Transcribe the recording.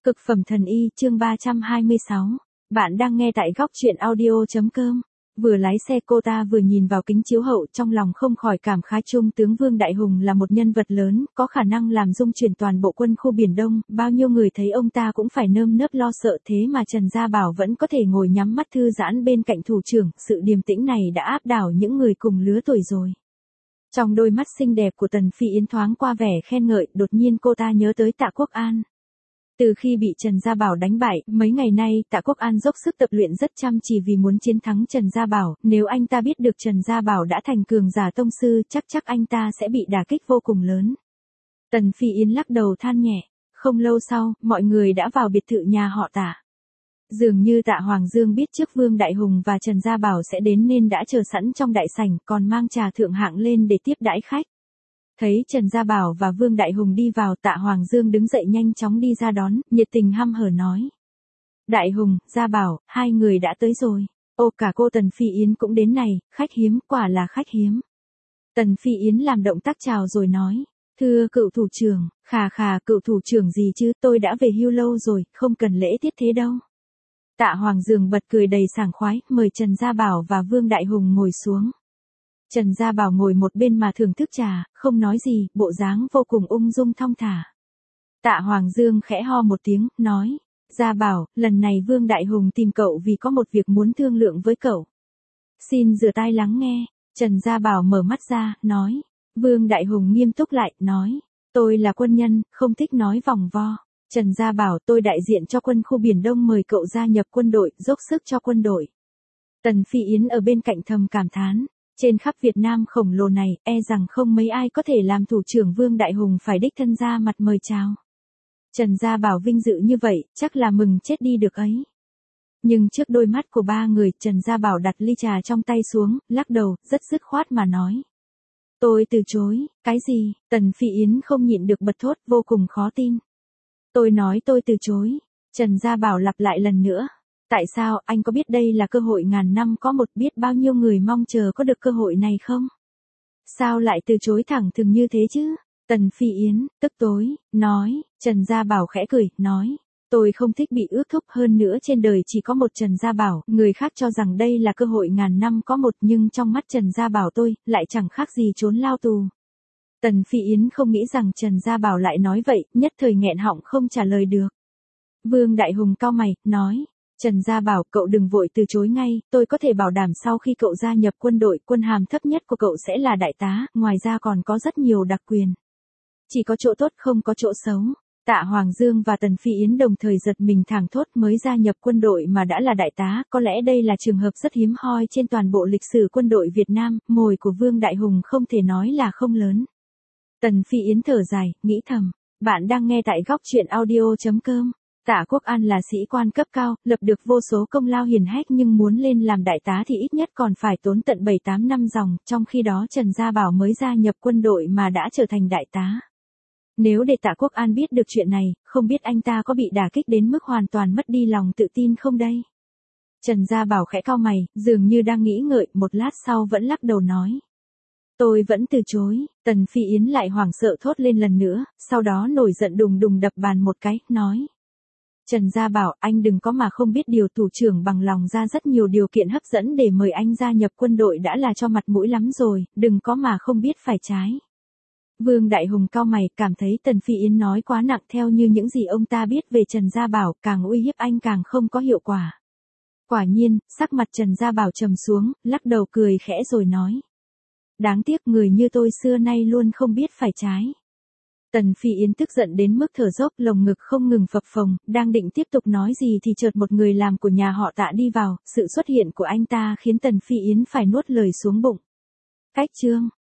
Cực phẩm thần y chương 326. Bạn đang nghe tại góc truyện audio.com. Vừa lái xe cô ta vừa nhìn vào kính chiếu hậu, trong lòng không khỏi cảm khái trung tướng Vương Đại Hùng là một nhân vật lớn, có khả năng làm dung chuyển toàn bộ quân khu Biển Đông, bao nhiêu người thấy ông ta cũng phải nơm nớp lo sợ, thế mà Trần Gia Bảo vẫn có thể ngồi nhắm mắt thư giãn bên cạnh thủ trưởng, sự điềm tĩnh này đã áp đảo những người cùng lứa tuổi rồi. Trong đôi mắt xinh đẹp của Tần Phi Yến thoáng qua vẻ khen ngợi, đột nhiên cô ta nhớ tới Tạ Quốc An. Từ khi bị Trần Gia Bảo đánh bại, mấy ngày nay Tạ Quốc An dốc sức tập luyện rất chăm chỉ vì muốn chiến thắng Trần Gia Bảo, nếu anh ta biết được Trần Gia Bảo đã thành cường giả tông sư, chắc anh ta sẽ bị đả kích vô cùng lớn. Tần Phi Yến lắc đầu than nhẹ, không lâu sau, mọi người đã vào biệt thự nhà họ Tạ. Dường như Tạ Hoàng Dương biết trước Vương Đại Hùng và Trần Gia Bảo sẽ đến nên đã chờ sẵn trong đại sảnh, còn mang trà thượng hạng lên để tiếp đãi khách. Thấy Trần Gia Bảo và Vương Đại Hùng đi vào, Tạ Hoàng Dương đứng dậy nhanh chóng đi ra đón, nhiệt tình hăm hở nói. Đại Hùng, Gia Bảo, hai người đã tới rồi. Ô, cả cô Tần Phi Yến cũng đến này, khách hiếm, quả là khách hiếm. Tần Phi Yến làm động tác chào rồi nói. Thưa cựu thủ trưởng, khà cựu thủ trưởng gì chứ, tôi đã về hưu lâu rồi, không cần lễ tiết thế đâu. Tạ Hoàng Dương bật cười đầy sảng khoái, mời Trần Gia Bảo và Vương Đại Hùng ngồi xuống. Trần Gia Bảo ngồi một bên mà thưởng thức trà, không nói gì, bộ dáng vô cùng ung dung thong thả. Tạ Hoàng Dương khẽ ho một tiếng, nói, Gia Bảo, lần này Vương Đại Hùng tìm cậu vì có một việc muốn thương lượng với cậu. Xin rửa tai lắng nghe. Trần Gia Bảo mở mắt ra, nói. Vương Đại Hùng nghiêm túc lại, nói, tôi là quân nhân, không thích nói vòng vo. Trần Gia Bảo, tôi đại diện cho quân khu Biển Đông mời cậu gia nhập quân đội, dốc sức cho quân đội. Tần Phi Yến ở bên cạnh thầm cảm thán. Trên khắp Việt Nam khổng lồ này, e rằng không mấy ai có thể làm thủ trưởng. Vương Đại Hùng phải đích thân ra mặt mời chào. Trần Gia Bảo vinh dự như vậy, chắc là mừng chết đi được ấy. Nhưng trước đôi mắt của ba người, Trần Gia Bảo đặt ly trà trong tay xuống, lắc đầu, rất dứt khoát mà nói. Tôi từ chối. Cái gì? Tần Phi Yến không nhịn được bật thốt, vô cùng khó tin. Tôi nói tôi từ chối. Trần Gia Bảo lặp lại lần nữa. Tại sao, anh có biết đây là cơ hội ngàn năm có một, biết bao nhiêu người mong chờ có được cơ hội này không? Sao lại từ chối thẳng thừng như thế chứ? Tần Phi Yến, tức tối, nói. Trần Gia Bảo khẽ cười, nói. Tôi không thích bị ước thúc, hơn nữa trên đời chỉ có một Trần Gia Bảo, người khác cho rằng đây là cơ hội ngàn năm có một, nhưng trong mắt Trần Gia Bảo tôi, lại chẳng khác gì trốn lao tù. Tần Phi Yến không nghĩ rằng Trần Gia Bảo lại nói vậy, nhất thời nghẹn họng không trả lời được. Vương Đại Hùng cau mày, nói. Trần Gia Bảo, cậu đừng vội từ chối ngay, tôi có thể bảo đảm sau khi cậu gia nhập quân đội, quân hàm thấp nhất của cậu sẽ là đại tá, ngoài ra còn có rất nhiều đặc quyền. Chỉ có chỗ tốt không có chỗ xấu. Tạ Hoàng Dương và Tần Phi Yến đồng thời giật mình thảng thốt, mới gia nhập quân đội mà đã là đại tá, có lẽ đây là trường hợp rất hiếm hoi trên toàn bộ lịch sử quân đội Việt Nam, mồi của Vương Đại Hùng không thể nói là không lớn. Tần Phi Yến thở dài, nghĩ thầm, bạn đang nghe tại góc truyện audio.com. Tạ Quốc An là sĩ quan cấp cao, lập được vô số công lao hiển hách, nhưng muốn lên làm đại tá thì ít nhất còn phải tốn tận 7-8 năm dòng, trong khi đó Trần Gia Bảo mới gia nhập quân đội mà đã trở thành đại tá. Nếu để Tạ Quốc An biết được chuyện này, không biết anh ta có bị đả kích đến mức hoàn toàn mất đi lòng tự tin không đây? Trần Gia Bảo khẽ cau mày, dường như đang nghĩ ngợi, một lát sau vẫn lắc đầu nói. Tôi vẫn từ chối. Tần Phi Yến lại hoảng sợ thốt lên lần nữa, sau đó nổi giận đùng đùng đập bàn một cái, nói. Trần Gia Bảo, anh đừng có mà không biết điều, thủ trưởng bằng lòng ra rất nhiều điều kiện hấp dẫn để mời anh gia nhập quân đội đã là cho mặt mũi lắm rồi, đừng có mà không biết phải trái. Vương Đại Hùng cau mày, cảm thấy Tần Phi Yến nói quá nặng, theo như những gì ông ta biết về Trần Gia Bảo, càng uy hiếp anh càng không có hiệu quả. Quả nhiên, sắc mặt Trần Gia Bảo trầm xuống, lắc đầu cười khẽ rồi nói. Đáng tiếc người như tôi xưa nay luôn không biết phải trái. Tần Phi Yến tức giận đến mức thở dốc, lồng ngực không ngừng phập phồng, đang định tiếp tục nói gì thì chợt một người làm của nhà họ Tạ đi vào, sự xuất hiện của anh ta khiến Tần Phi Yến phải nuốt lời xuống bụng. Cách chương